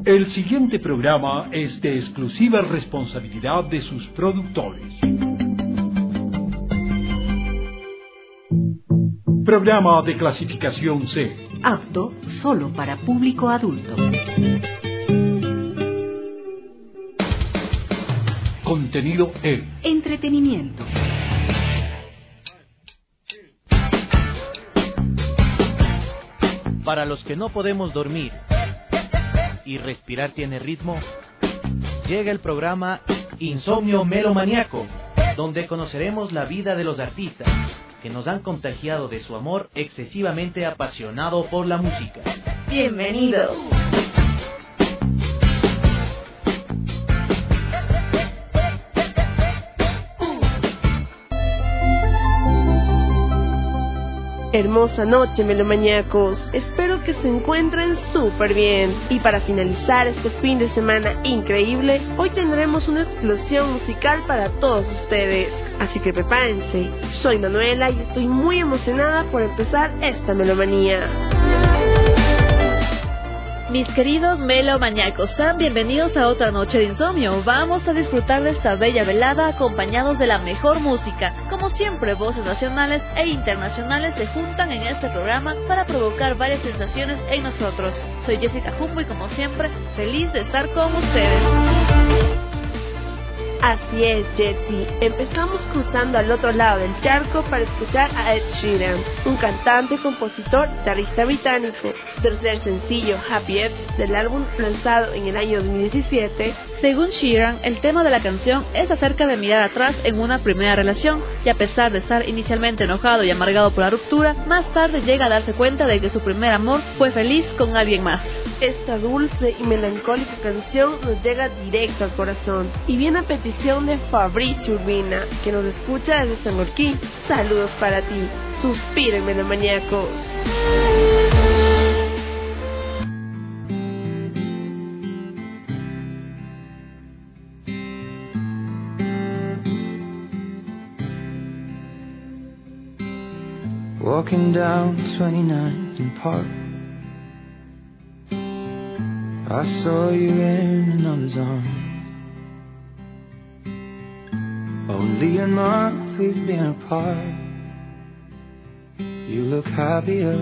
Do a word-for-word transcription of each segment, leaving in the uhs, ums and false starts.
El siguiente programa es de exclusiva responsabilidad de sus productores. Programa de clasificación C. Apto solo para público adulto. Contenido E. Entretenimiento. Para los que no podemos dormir y respirar tiene ritmo, llega el programa Insomnio Melomaniaco, donde conoceremos la vida de los artistas que nos han contagiado de su amor excesivamente apasionado por la música. ¡Bienvenidos! Hermosa noche, melomaníacos. Espero que se encuentren súper bien. Y para finalizar este fin de semana increíble, hoy tendremos una explosión musical para todos ustedes. Así que prepárense. Soy Manuela y estoy muy emocionada por empezar esta melomanía. Mis queridos melomaníacos, sean bienvenidos a otra noche de insomnio. Vamos a disfrutar de esta bella velada acompañados de la mejor música. Como siempre, voces nacionales e internacionales se juntan en este programa para provocar varias sensaciones en nosotros. Soy Jessica Jumbo y como siempre, feliz de estar con ustedes. Así es, Jessie. Empezamos cruzando al otro lado del charco para escuchar a Ed Sheeran, un cantante, compositor y guitarrista británico. Su tercer sencillo, Happy Earth, del álbum lanzado en el año dos mil diecisiete. Según Sheeran, el tema de la canción es acerca de mirar atrás en una primera relación, y a pesar de estar inicialmente enojado y amargado por la ruptura, más tarde llega a darse cuenta de que su primer amor fue feliz con alguien más. Esta dulce y melancólica canción nos llega directo al corazón y viene a petición de Fabricio Urbina, que nos escucha desde San Joaquín. Saludos para ti, suspiren melomaníacos. Walking down twenty-ninth and Park, I saw you in another's arms. Only a month we've been apart. You look happier.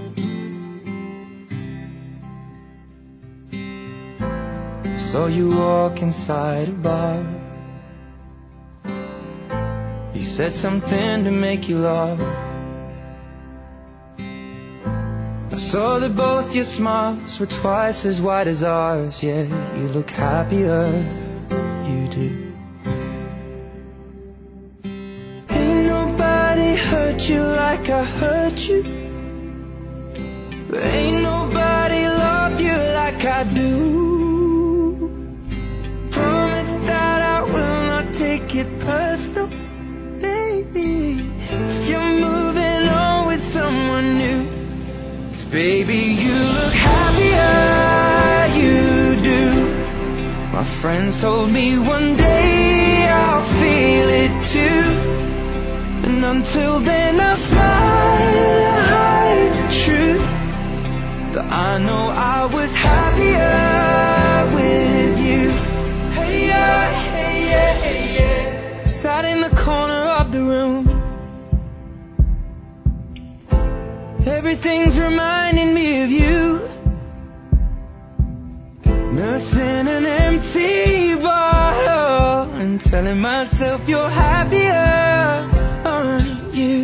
Saw you walk inside a bar. You said something to make you laugh. I saw that both your smiles were twice as wide as ours. Yeah, you look happier, you do. Ain't nobody hurt you like I hurt you. Ain't nobody love you like I do. Promise that I will not take it personal, baby. If you're moving on with someone new, baby, you look happier, you do. My friends told me one day I'll feel it too. And until then I'll smile and hide the truth, that I know I was happier with you. Hey yeah, hey yeah, hey yeah. Sat in the corner of the room, everything's reminding me of you. Nursing an empty bottle and telling myself you're happier, aren't you?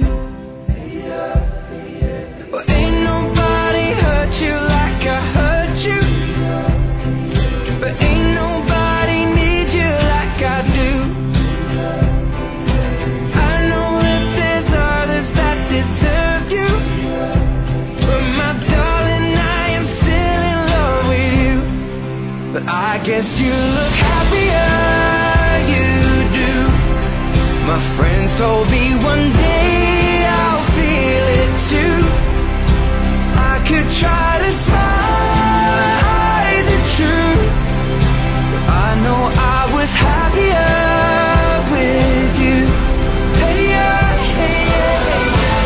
Well, ain't nobody hurt you like I hurt you, but ain't nobody need you like I do. I know that there's others that deserve you, but I guess you look happier, you do. My friends told me one day I'll feel it too. I could try to smile and hide the truth, but I know I was happier with you. Hey yeah, hey yeah, hey yeah.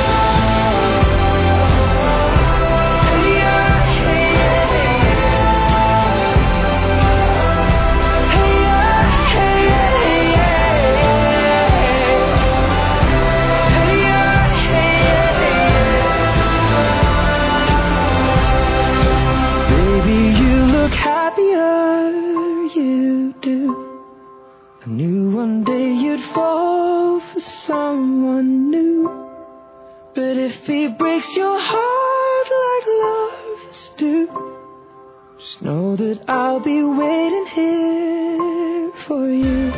Hey yeah, hey yeah, hey yeah. breaks your heart like lovers do. Just know that I'll be waiting here for you.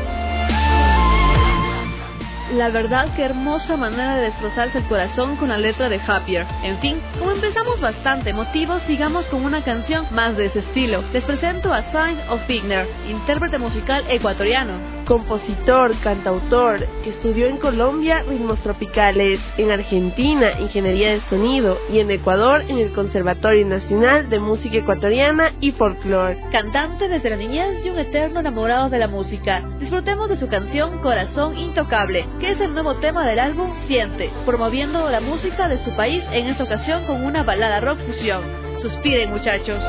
La verdad, qué hermosa manera de destrozarse el corazón con la letra de Happier. En fin, como empezamos bastante emotivos, sigamos con una canción más de ese estilo. Les presento a Sign of Figner, intérprete musical ecuatoriano. Compositor, cantautor, que estudió en Colombia ritmos tropicales, en Argentina ingeniería de sonido y en Ecuador en el Conservatorio Nacional de Música Ecuatoriana y Folklore. Cantante desde la niñez y un eterno enamorado de la música. Disfrutemos de su canción Corazón Intocable, que es el nuevo tema del álbum Siente, promoviendo la música de su país, en esta ocasión con una balada rock fusión. Suspiren, muchachos.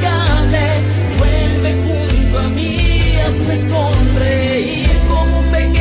Sonreír como un pequeño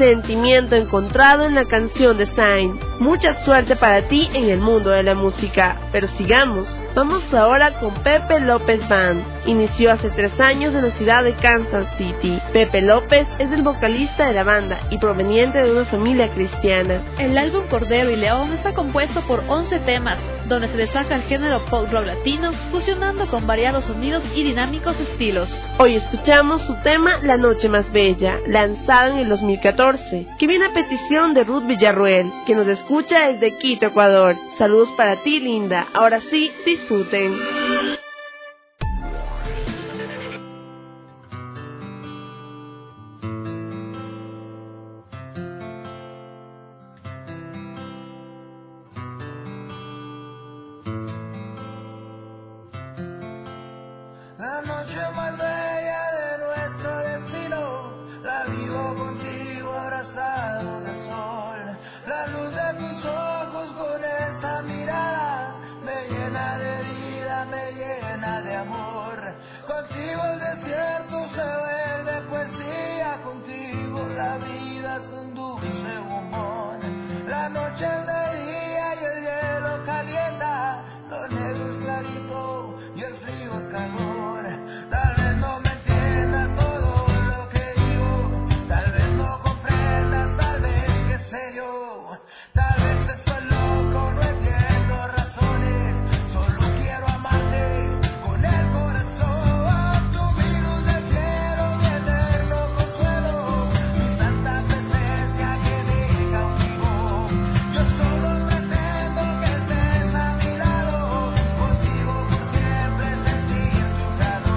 sentimiento encontrado en la canción de Zayn. Mucha suerte para ti en el mundo de la música, pero sigamos. Vamos ahora con Pepe López Band. Inició hace tres años en la ciudad de Kansas City. Pepe López es el vocalista de la banda y proveniente de una familia cristiana. El álbum Cordero y León está compuesto por once temas, donde se destaca el género pop rock latino, fusionando con variados sonidos y dinámicos estilos. Hoy escuchamos su tema La Noche Más Bella, lanzado en el dos mil catorce, que viene a petición de Ruth Villarruel, que nos escucha desde Quito, Ecuador. Saludos para ti, linda. Ahora sí, disfruten. La noche más bella de nuestro destino, la vivo contigo abrazado del sol. La luz de tus ojos con esta mirada me llena de vida, me llena de amor. Contigo el desierto se vuelve poesía, contigo la vida es un dulce bombón. La noche es de día y el hielo calienta, lo negro es clarito y el frío es calor. Tal vez no me entiendas todo lo que digo, tal vez no comprendas, tal vez qué sé yo, tal vez estoy loco, no entiendo razones, solo quiero amarte con el corazón. Tu virus del cielo, mi eterno consuelo, mi santa presencia que me cautivó. Yo solo pretendo que estés a mi lado, contigo por siempre sentir tu calor.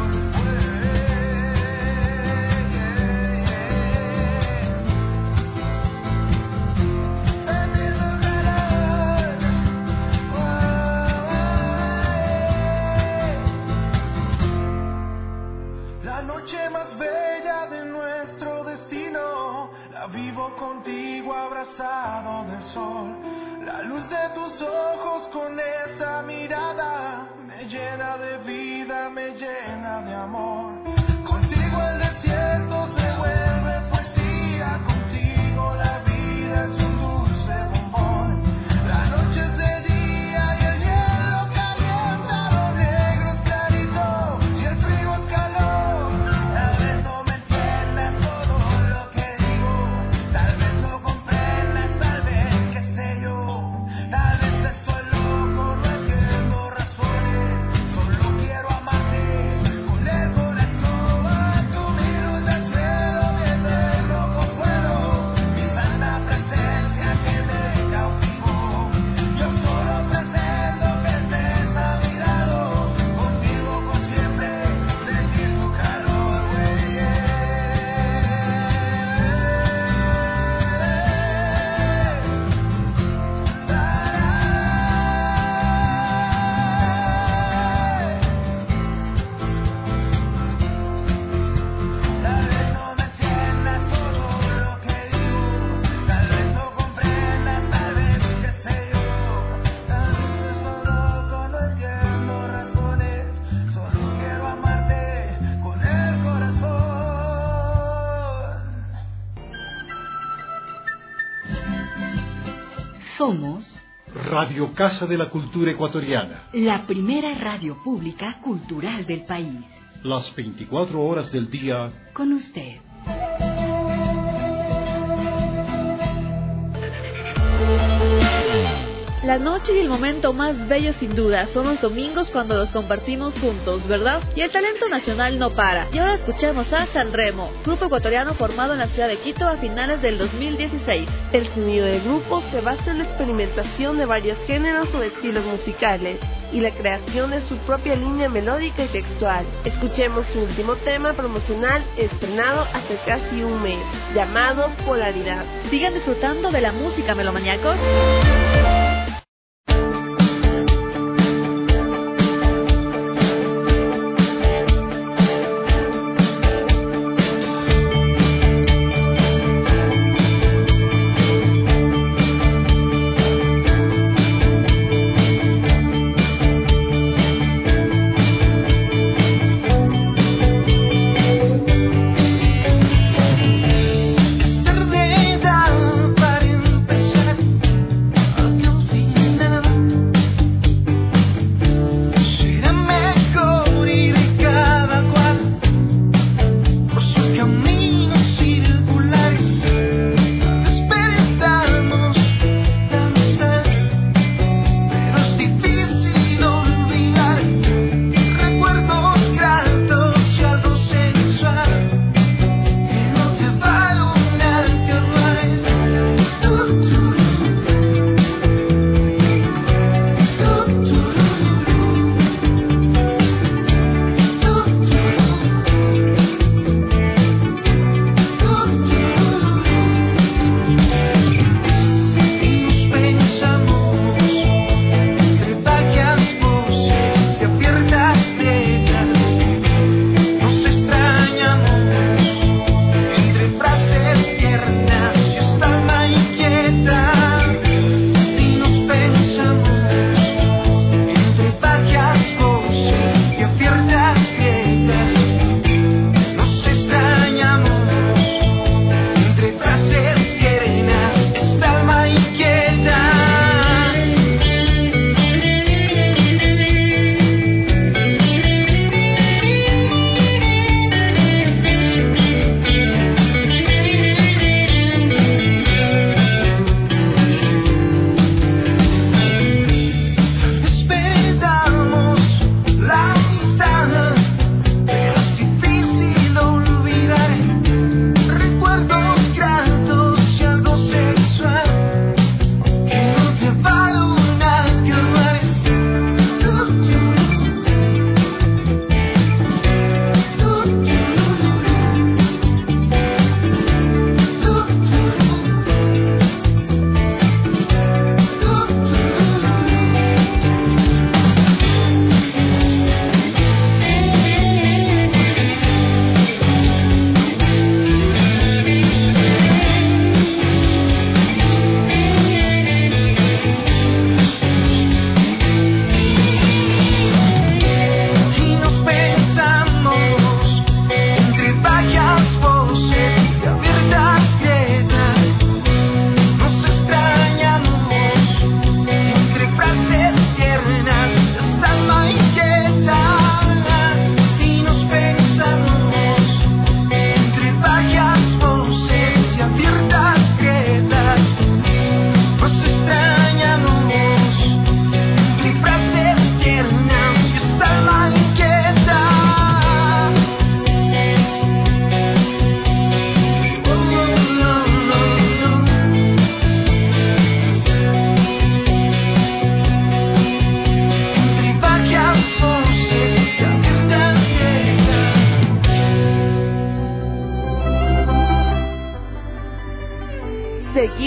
La noche más bella de nuestro destino, la vivo contigo abrazado del sol. La luz de tus ojos con esa mirada me llena de vida, me llena de amor. Contigo el desierto se vuelve poesía, contigo la vida es un dulce bombón. La noche es de día y el hielo calienta, lo negro es clarito y el frío es calor. Tal vez no me entiendas todo lo que digo, tal vez no comprendas, tal vez qué sé yo, tal vez estoy loco, no entiendo razones, solo quiero amarte con el corazón. Tu virus del cielo, mi eterno consuelo, mi santa presencia que me cautivó. Yo solo pretendo que estés a mi lado, contigo por siempre sentir tu calor. Tal vez no me entiendas todo lo que digo, tal vez no comprendas, tal vez qué sé yo, tal vez estoy loco, no entiendo razones, solo quiero amarte con el corazón. Somos Radio Casa de la Cultura Ecuatoriana. la primera radio pública cultural del país. Las veinticuatro horas del día. Con usted. La noche y el momento más bello sin duda son los domingos cuando los compartimos juntos, ¿verdad? Y el talento nacional no para. Y ahora escuchamos a Sanremo, grupo ecuatoriano formado en la ciudad de Quito a finales del dos mil dieciséis. El sonido del grupo se basa en la experimentación de varios géneros o estilos musicales y la creación de su propia línea melódica y textual. Escuchemos su último tema promocional estrenado hace casi un mes, llamado Polaridad. Sigan disfrutando de la música, melomaniacos. Tarde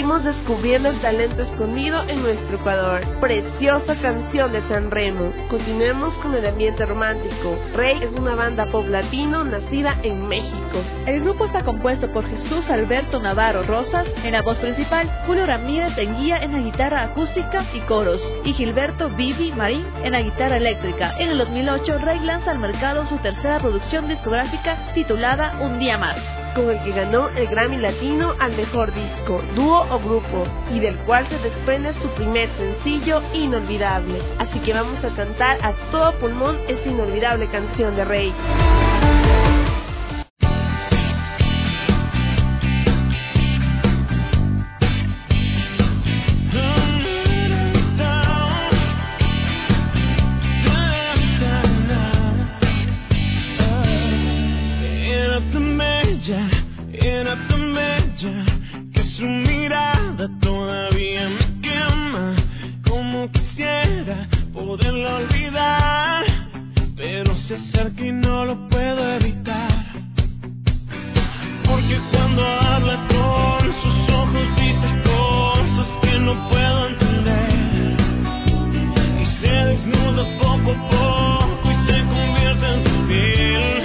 seguimos descubriendo el talento escondido en nuestro Ecuador. Preciosa canción de San Remo. Continuemos con el ambiente romántico. Rey es una banda pop latino nacida en México. El grupo está compuesto por Jesús Alberto Navarro Rosas en la voz principal, Julio Ramírez Enguía en la guitarra acústica y coros, y Gilberto Vivi Marín en la guitarra eléctrica. En el dos mil ocho, Rey lanza al mercado su tercera producción discográfica titulada Un Día Más, con el que ganó el Grammy Latino al mejor disco, dúo o grupo, y del cual se desprende su primer sencillo, Inolvidable. Así que vamos a cantar a todo pulmón esta inolvidable canción de Rey. Que su mirada todavía me quema, como quisiera poderlo olvidar, pero se acerca y no lo puedo evitar, porque cuando habla con sus ojos dice cosas que no puedo entender, y se desnuda poco a poco y se convierte en su piel.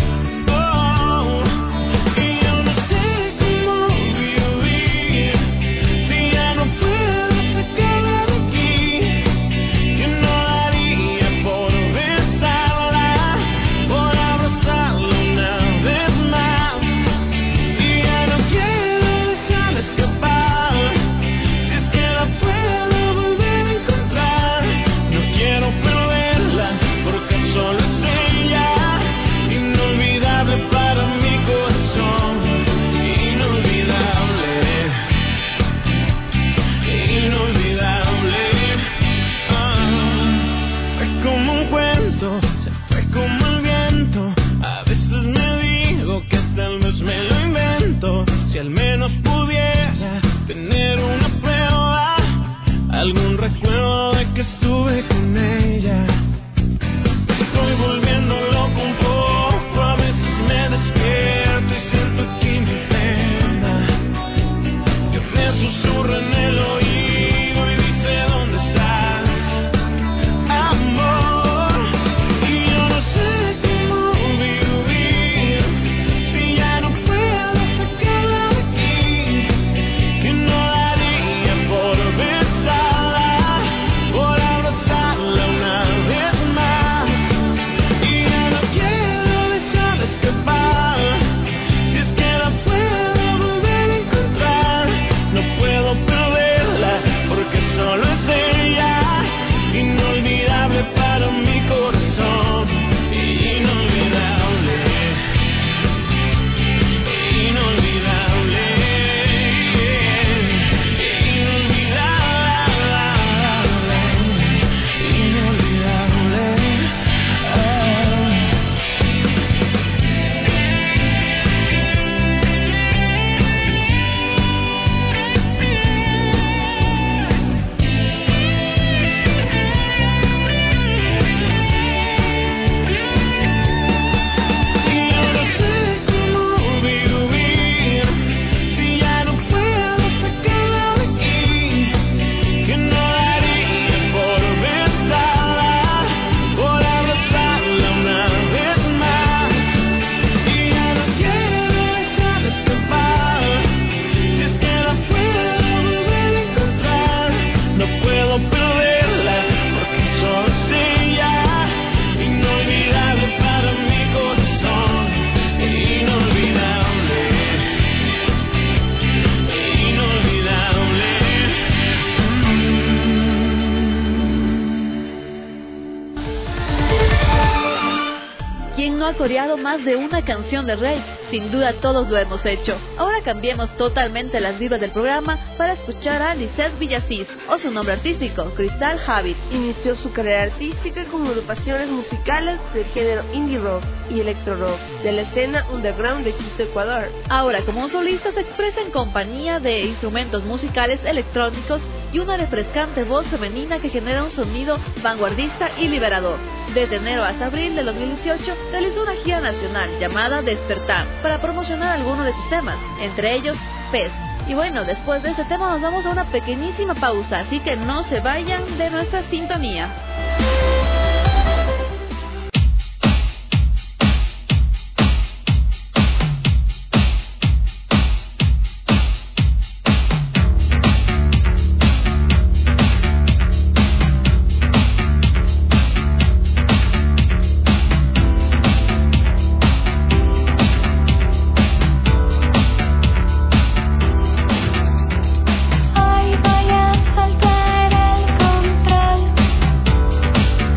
Si al menos pudiera tener una prueba, algún recuerdo de que estuve con ella. Estoy volviendo loco un poco, a veces me despierto y siento que me pena, que me susurra en el oído y dice ¿dónde estás, amor? Y yo no sé cómo vivir si ya no puedo. Ha coreado más de una canción de Rey, sin duda todos lo hemos hecho. Ahora cambiemos totalmente las vibras del programa para escuchar a Lisette Villasís, o su nombre artístico, Crystal Habit. Inició su carrera artística con agrupaciones musicales del género indie rock y electro rock de la escena underground de Quito, Ecuador. Ahora como solista se expresa en compañía de instrumentos musicales electrónicos y una refrescante voz femenina que genera un sonido vanguardista y liberador. Desde enero hasta abril de dos mil dieciocho realizó una gira nacional llamada Despertar para promocionar algunos de sus temas, entre ellos Pez, Y bueno, después de este tema nos vamos a una pequeñísima pausa, así que no se vayan de nuestra sintonía. Hoy voy a soltar el control.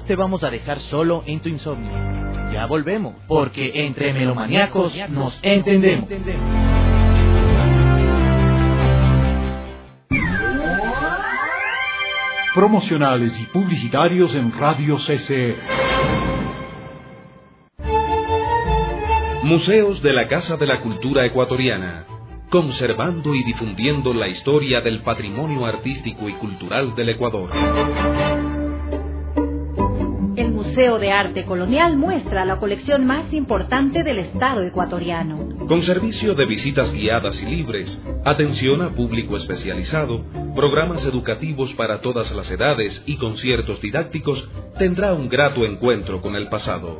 no te vamos a dejar solo en tu insomnio. Ya volvemos, porque entre melomaníacos nos entendemos. Promocionales y publicitarios en Radio C C E. Museos de la Casa de la Cultura Ecuatoriana, conservando y difundiendo la historia del patrimonio artístico y cultural del Ecuador. El Museo de Arte Colonial muestra la colección más importante del Estado ecuatoriano. Con servicio de visitas guiadas y libres, atención a público especializado, programas educativos para todas las edades y conciertos didácticos, tendrá un grato encuentro con el pasado.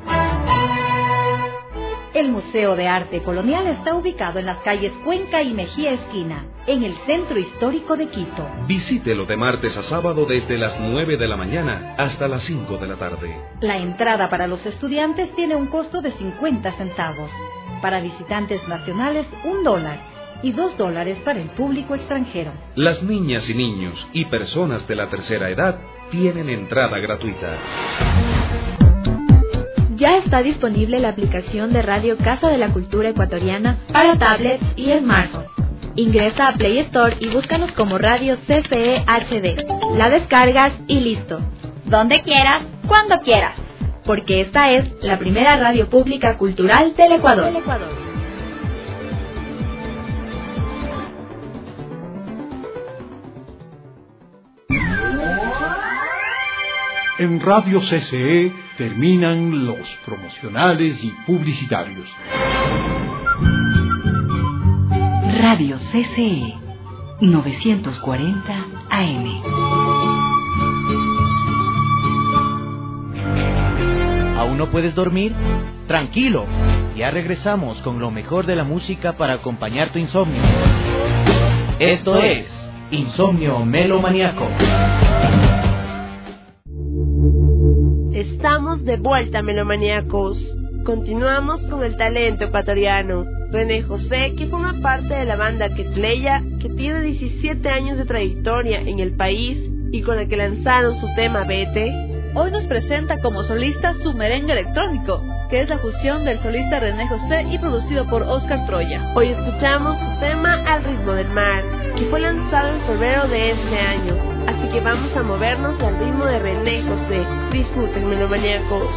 El Museo de Arte Colonial está ubicado en las calles Cuenca y Mejía Esquina, en el centro histórico de Quito. Visítelo de martes a sábado desde las nueve de la mañana hasta las cinco de la tarde. La entrada para los estudiantes tiene un costo de cincuenta centavos. Para visitantes nacionales, un dólar. Y dos dólares para el público extranjero. Las niñas y niños y personas de la tercera edad tienen entrada gratuita. Ya está disponible la aplicación de Radio Casa de la Cultura Ecuatoriana para tablets y smartphones. Ingresa a Play Store y búscanos como Radio C C E H D. La descargas y listo. Donde quieras, cuando quieras. Porque esta es la primera radio pública cultural del Ecuador. Del Ecuador. En Radio C C E terminan los promocionales y publicitarios. Radio C C E novecientos cuarenta A M. ¿Aún no puedes dormir? Tranquilo, ya regresamos con lo mejor de la música para acompañar tu insomnio. Esto es Insomnio Melomaníaco. Estamos de vuelta, melomaníacos. Continuamos con el talento ecuatoriano. René José, que forma parte de la banda Quetleya, que tiene diecisiete años de trayectoria en el país y con la que lanzaron su tema Vete, hoy nos presenta como solista su merengue electrónico, que es la fusión del solista René José y producido por Oscar Troya. Hoy escuchamos su tema Al ritmo del mar, que fue lanzado en febrero de este año. Así que vamos a movernos al ritmo de René José. Disfruten, melomaníacos.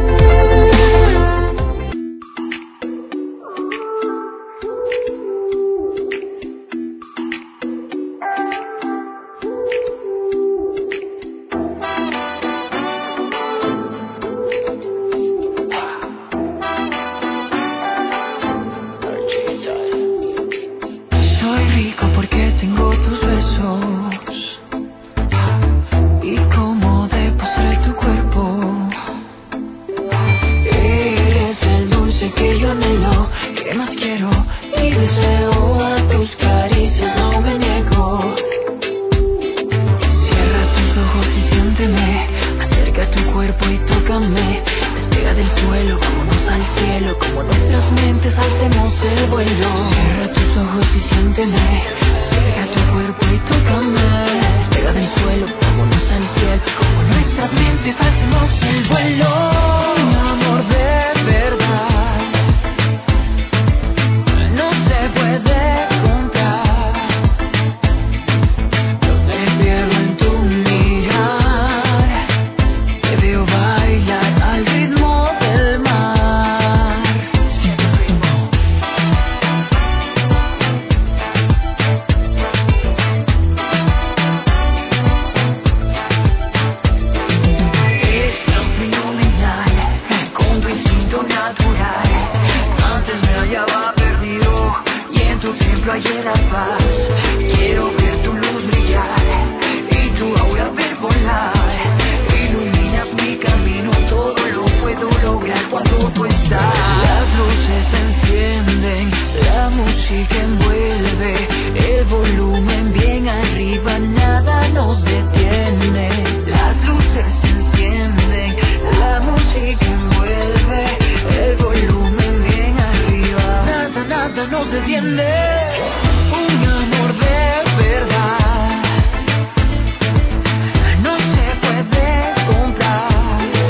Soy rico porque tengo tus besos. Y como de postre tu cuerpo. Eres el dulce que yo anhelo, que más quiero y deseo. A tus caricias no me niego. Cierra tus ojos y siénteme. Acerca tu cuerpo y tócame. Despega del suelo, vámonos al cielo. Como nuestras mentes alcemos el vuelo. Cierra tus ojos y siénteme. Acerca tu cuerpo y tócame. Despega del suelo, vámonos al cielo. Como nuestras mentes alcemos el vuelo. Un amor de verdad no se puede comprar. Yo te pierdo en tu mirar. Te veo bailar al ritmo del mar. Siento el ritmo. Es tan fenomenal, con tu instinto natural. Antes me hallaba perdido y en tu templo hallé la paz. Quiero ver tu luz brillar y tu aura ver volar. Iluminas mi camino, todo lo puedo lograr cuando tú estás. Las luces se encienden, la música envuelve, el volumen bien arriba, nada nos detiene. Las luces se encienden, la música envuelve, el volumen bien arriba, nada, nada nos detiene. Un amor de verdad no se puede comprar.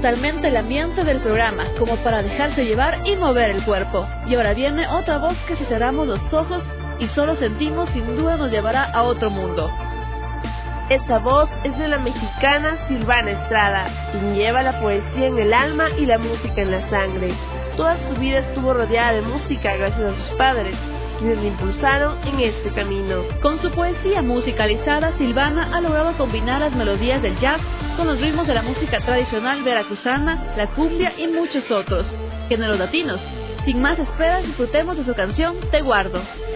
totalmente el ambiente del programa, como para dejarse llevar y mover el cuerpo. Y ahora viene otra voz que si cerramos los ojos y solo sentimos, sin duda nos llevará a otro mundo. Esa voz es de la mexicana Silvana Estrada, quien lleva la poesía en el alma y la música en la sangre. Toda su vida estuvo rodeada de música gracias a sus padres, quienes le impulsaron en este camino. Con su poesía musicalizada, Silvana ha logrado combinar las melodías del jazz con los ritmos de la música tradicional veracruzana, la cumbia y muchos otros géneros latinos. Sin más esperas, disfrutemos de su canción Te Guardo.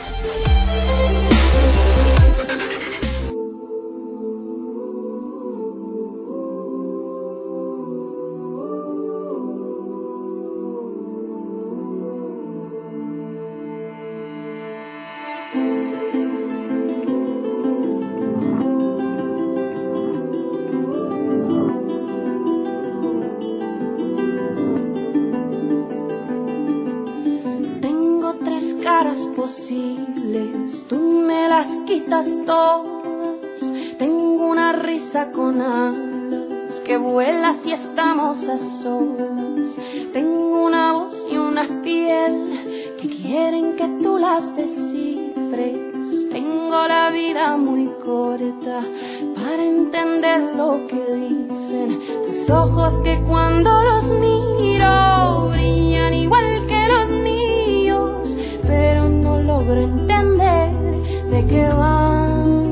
Posibles, tú me las quitas todas. Tengo una risa con alas que vuela si estamos a solas. Tengo una voz y una piel que quieren que tú las descifres. Tengo la vida muy corta para entender lo que dicen tus ojos, que cuando los miro brillan igual que los míos, pero no logro entender de qué van.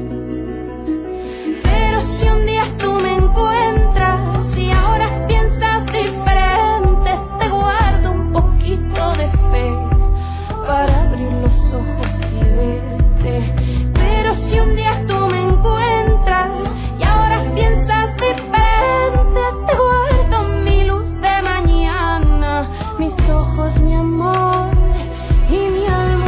Pero si un día tú me encuentras y ahora piensas diferente, te guardo un poquito de fe para abrir los ojos y verte. Pero si un día tú me encuentras y ahora piensas diferente, te guardo mi luz de mañana, mis ojos, mi amor y mi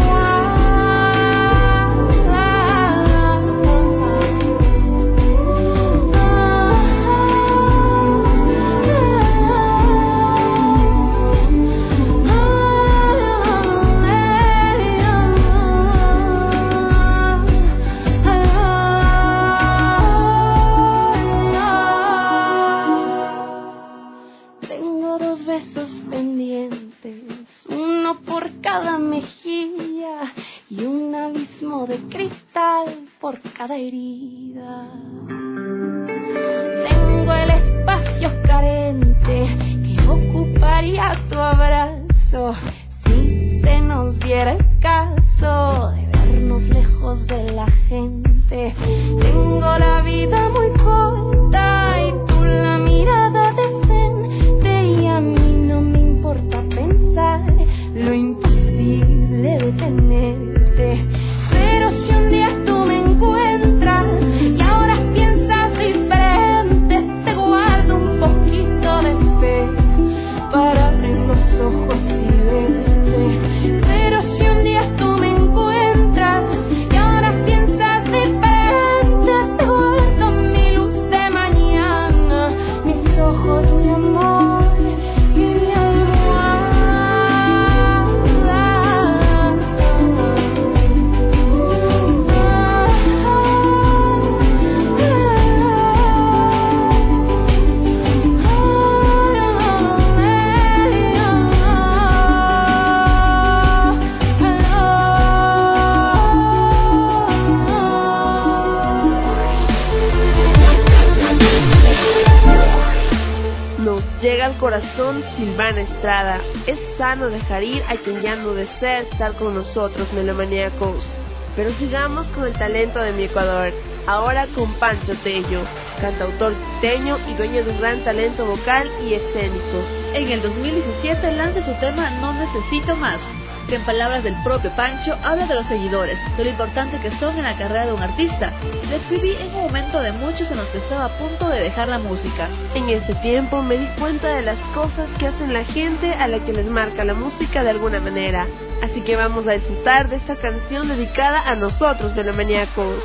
cada herida. Tengo el espacio carente que ocuparía tu abrazo si se nos diera el caso de vernos lejos de la gente. Tengo la vida muy corta y tú la mirada decente, y a mí no me importa pensar lo imposible de tenerte. Pero si un día tú me encuentras y ahora piensas diferente, te guardo un poquito de fe para abrir los ojos y verte. Pero si un día tú me encuentras y ahora piensas diferente, te guardo mi luz de mañana, mis ojos, mi amor y mi almohada. Llega al corazón Silvana Estrada. Es sano dejar ir a quien ya no desea estar con nosotros, melomaníacos. Pero sigamos con el talento de mi Ecuador. Ahora con Pancho Tello, cantautor quiteño y dueño de un gran talento vocal y escénico. En el dos mil diecisiete lanza su tema No Necesito Más, que en palabras del propio Pancho habla de los seguidores, de lo importante que son en la carrera de un artista. Le escribí en un momento de muchos en los que estaba a punto de dejar la música. En ese tiempo me di cuenta de las cosas que hacen la gente a la que les marca la música de alguna manera. Así que vamos a disfrutar de esta canción dedicada a nosotros, melomaníacos.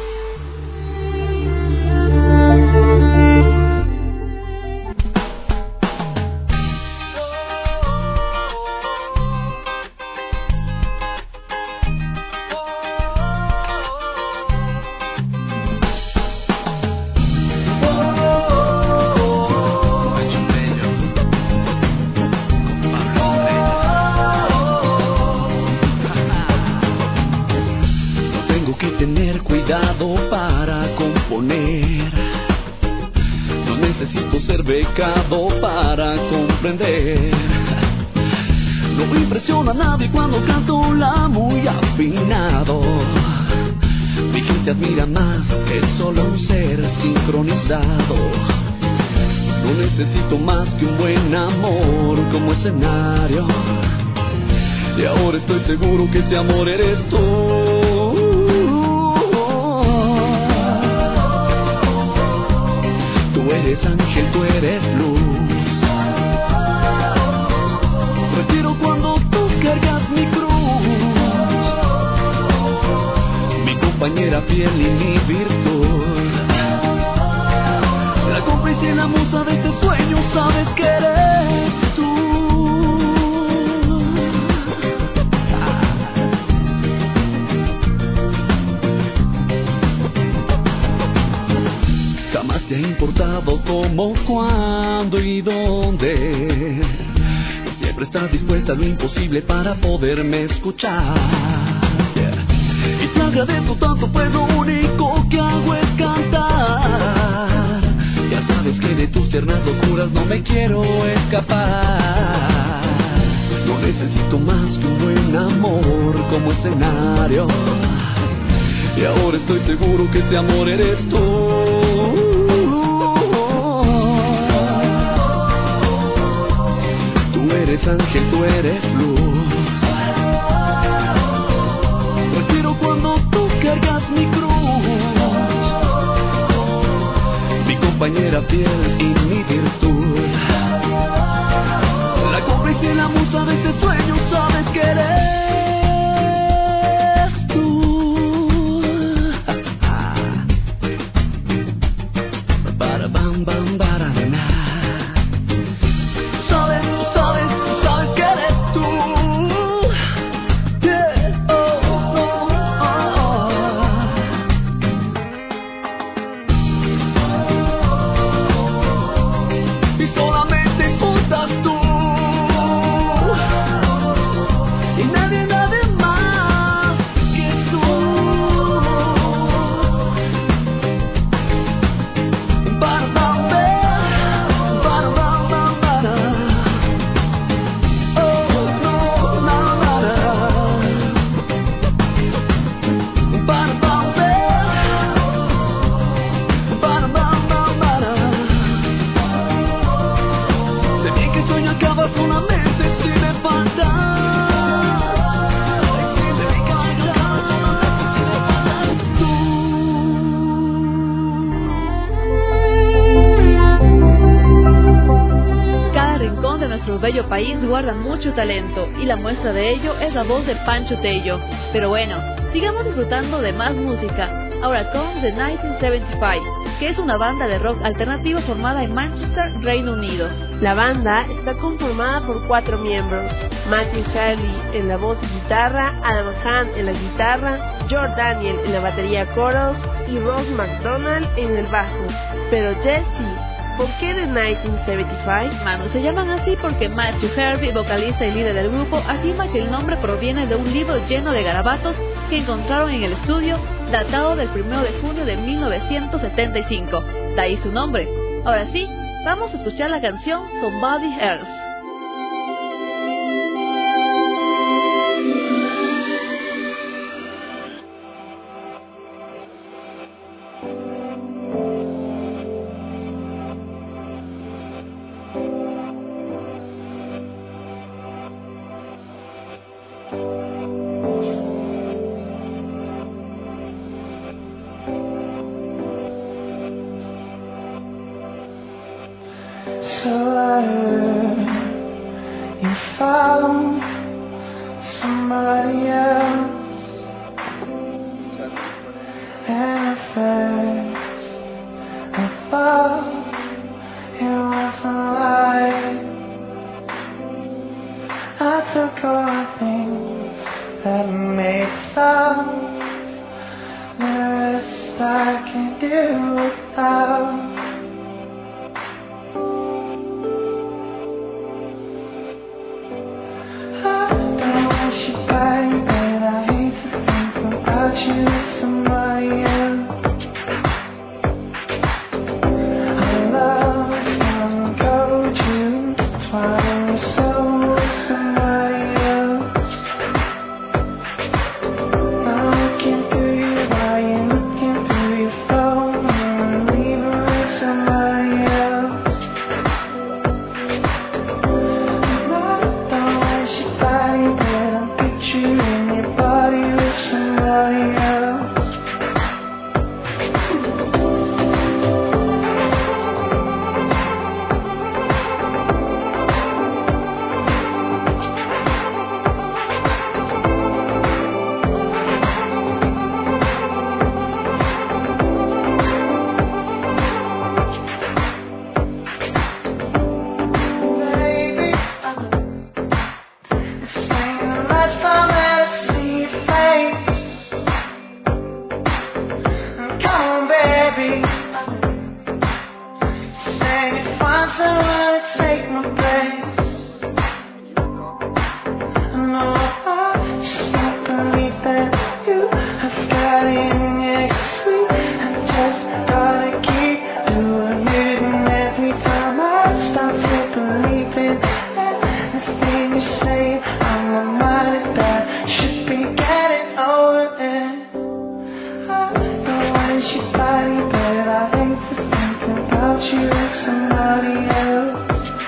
entrenado para componer. No necesito ser becado para comprender. No impresiona a nadie cuando canto la muy afinado. Mi gente admira más que solo un ser sincronizado. No necesito más que un buen amor como escenario. Y ahora estoy seguro que ese amor eres tú. Tú eres ángel, tú eres luz. Respiro cuando tú cargas mi cruz. Mi compañera fiel y mi virtud. La cómplice y la musa de este sueño, sabes que eres tú. Jamás te ha importado cómo, cuándo y dónde. Siempre estás dispuesta a lo imposible para poderme escuchar. Yeah. Y te agradezco tanto, pues lo único que hago es cantar. Ya sabes que de tus tiernas locuras no me quiero escapar. No necesito más que un buen amor como escenario. Y ahora estoy seguro que ese amor eres tú. Tú eres ángel, tú eres luz. Respiro cuando tú cargas mi cruz. Mi compañera fiel y mi virtud. La cómplice y la musa de este sueño, sabes que eres. País guarda mucho talento y la muestra de ello es la voz de Pancho Tello. Pero bueno, sigamos disfrutando de más música. Ahora con The mil novecientos setenta y cinco, que es una banda de rock alternativo formada en Manchester, Reino Unido. La banda está conformada por cuatro miembros: Matthew Haley en la voz y guitarra, Adam Hunt en la guitarra, George Daniel en la batería coros y Ross McDonald en el bajo. Pero Jesse, ¿por qué The mil novecientos setenta y cinco? Mano, se llaman así porque Matthew Hervey, vocalista y líder del grupo, afirma que el nombre proviene de un libro lleno de garabatos que encontraron en el estudio, datado del primero de junio de mil novecientos setenta y cinco. De ahí su nombre. Ahora sí, vamos a escuchar la canción Somebody Else. So I heard you found somebody else, and at first I thought it was a lie. I took all the things that made sense, the rest I can't do without. You, but I hate to think about you with somebody else. baby. Say if I wanna take my place. No, I just don't believe that you have got it next to me. I just gotta keep doing it, and every time I start to believe it, everything you say, I'm reminded that I should be getting over it. I don't want your body, but I hate to think about you with somebody else.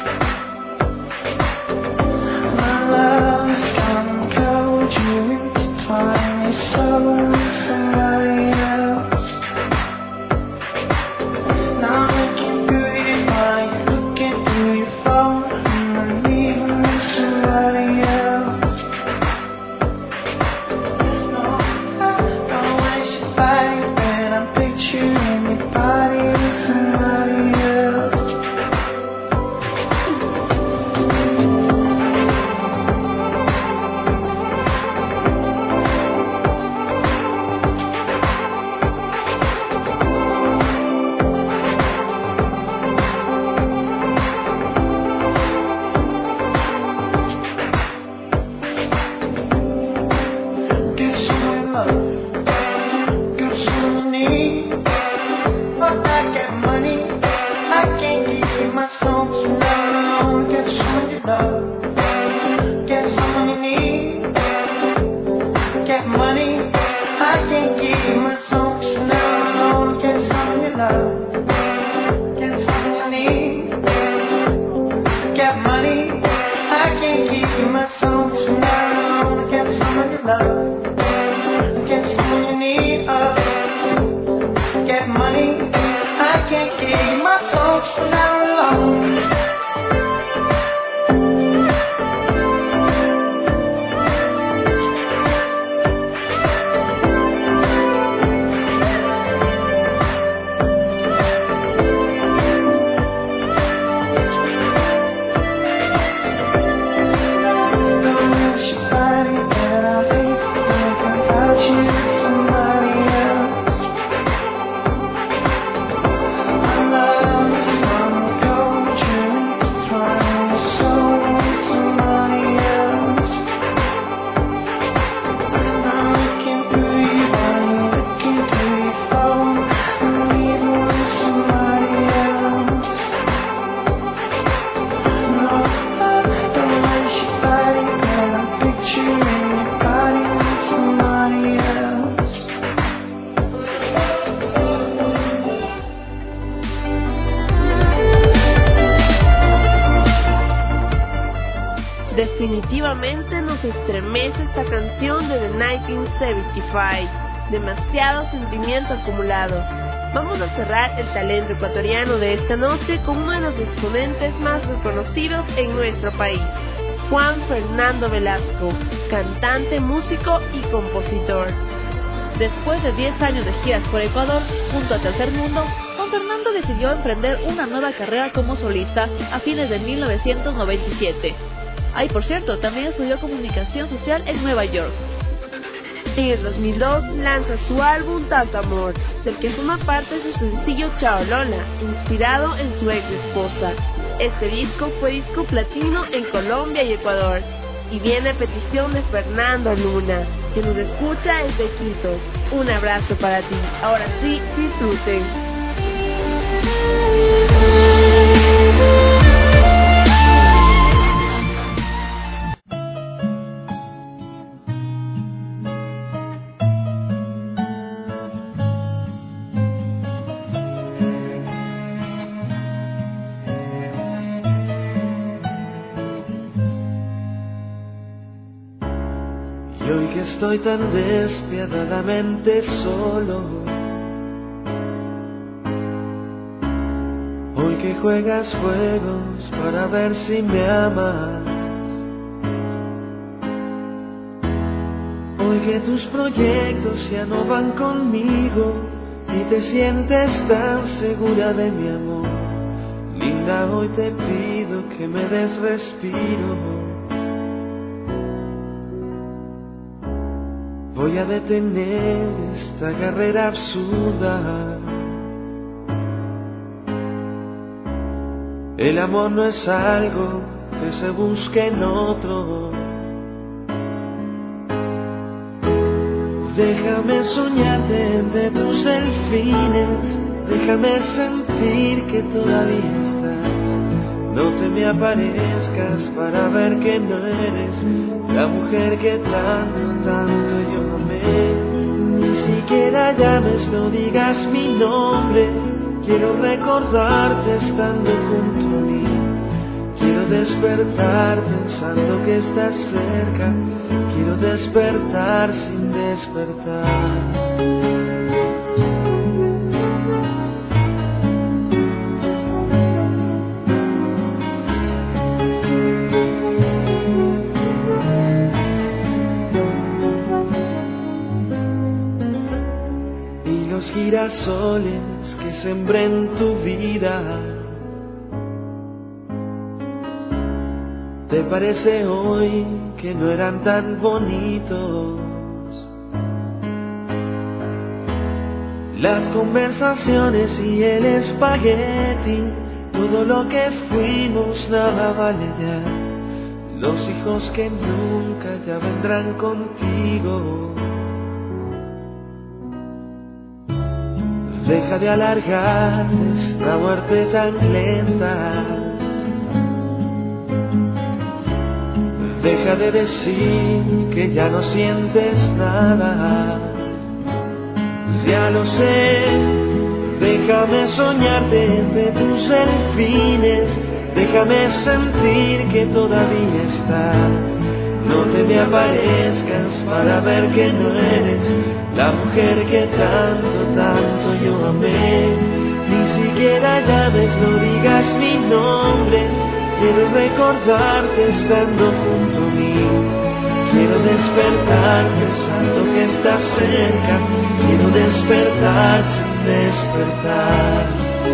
My love is gone cold, you intertwine your soul with somebody else. Now I'm looking through your mind, looking through your phone, and I'm leaving with somebody else. No, I don't want your body, but I'm picturing your body with somebody else. Get some love, get some need. But I get money, I can't keep my soul alone. Get some love, get some you need. Get money, I can't keep my soul alone. Get some love, get some you need. Get money, I can't keep my soul alone. Get some love, get some you need. Oh. Get money, I can't keep my soul alone. Don't want your body, but I hate to think about you with somebody else. My love is gone cold, you trying your soul with somebody else. I'm looking through your mind, looking through your phone, I'm leaving with somebody else. No, I don't want your body, but I'm picturing your body with somebody else. Definitivamente nos estremece esta canción de The mil novecientos setenta y cinco. Demasiado sentimiento acumulado. Vamos a cerrar el talento ecuatoriano de esta noche con uno de los exponentes más reconocidos en nuestro país, Juan Fernando Velasco, cantante, músico y compositor. Después de diez años de giras por Ecuador, junto a Tercer Mundo, Juan Fernando decidió emprender una nueva carrera como solista a fines de mil novecientos noventa y siete. Ay, por cierto, también estudió comunicación social en Nueva York. En el dos mil dos lanza su álbum Tanto Amor, del que forma parte su sencillo Chao Lola, inspirado en su ex esposa. Este disco fue disco platino en Colombia y Ecuador, y viene a petición de Fernando Luna, que nos escucha desde Quito. Un abrazo para ti. Ahora sí, disfruten. Y hoy que estoy tan despiadadamente solo, hoy que juegas juegos para ver si me amas, hoy que tus proyectos ya no van conmigo y te sientes tan segura de mi amor, linda, hoy te pido que me des respiro. Voy a detener esta carrera absurda El amor no es algo que se busque en otro. Déjame soñarte entre tus delfines, déjame sentir que todavía estás. No te me aparezcas para ver que no eres la mujer que tanto, tanto yo amé. Ni siquiera llames, no digas mi nombre. Quiero recordarte estando junto a mí. Quiero despertar pensando que estás cerca. Quiero despertar sin despertar. Girasoles que sembré en tu vida, ¿te parece hoy que no eran tan bonitos? Las conversaciones y el espagueti, todo lo que fuimos nada vale ya. Los hijos que nunca ya vendrán contigo. Deja de alargar esta muerte tan lenta. Deja de decir que ya no sientes nada. Ya lo sé, déjame soñarte entre tus delfines. Déjame sentir que todavía estás. No te me aparezcas para ver que no eres la mujer que tanto, tanto yo amé. Ni siquiera llames, no digas mi nombre. Quiero recordarte estando junto a mí. Quiero despertar pensando que estás cerca. Quiero despertar sin despertar.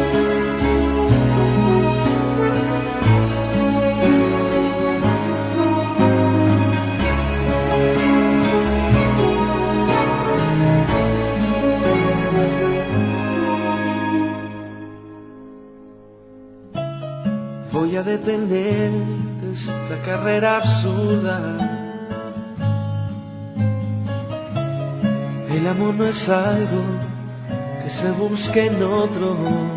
Voy a detener esta carrera absurda. El amor no es algo que se busque en otro.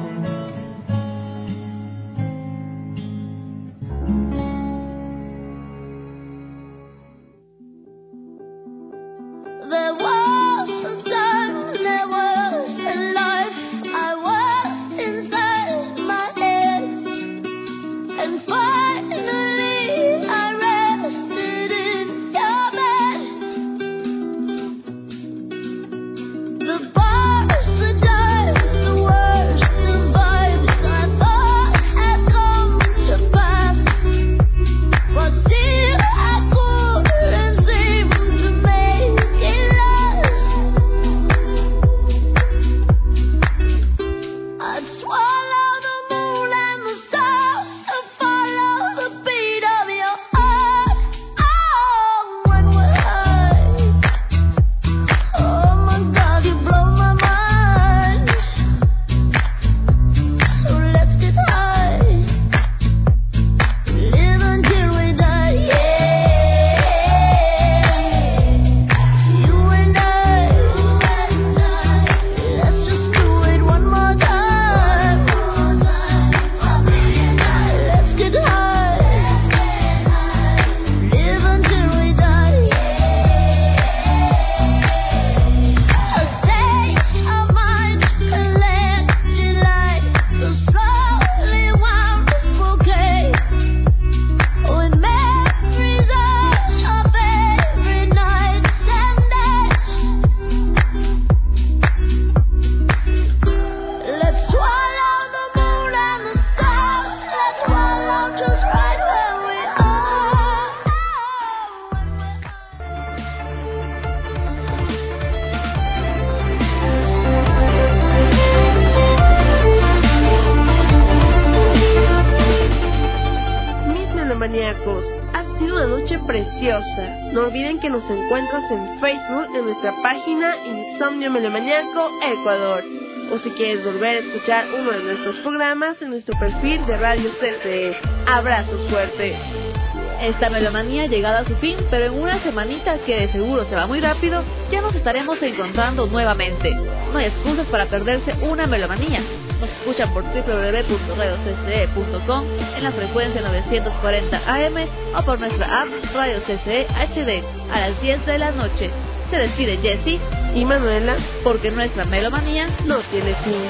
Ha sido una noche preciosa. No olviden que nos encuentras en Facebook en nuestra página Insomnio Melomaniaco Ecuador. o si quieres volver a escuchar uno de nuestros programas en nuestro perfil de Radio C C E. Abrazos fuertes. Esta melomanía ha llegado a su fin, pero en una semanita que de seguro se va muy rápido, ya nos estaremos encontrando nuevamente. No hay excusas para perderse una melomanía. Nos escuchan por doble u doble u doble u punto radio c c e punto com en la frecuencia novecientos cuarenta A M o por nuestra app Radio C C E H D a las diez de la noche. Se despide Jessie y Manuela, porque nuestra melomanía no tiene fin.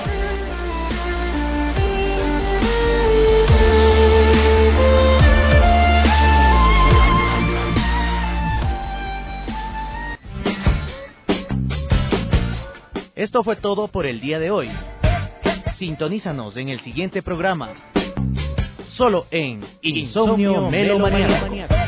Esto fue todo por el día de hoy. Sintonízanos en el siguiente programa, solo en Insomnio Melomaniaco.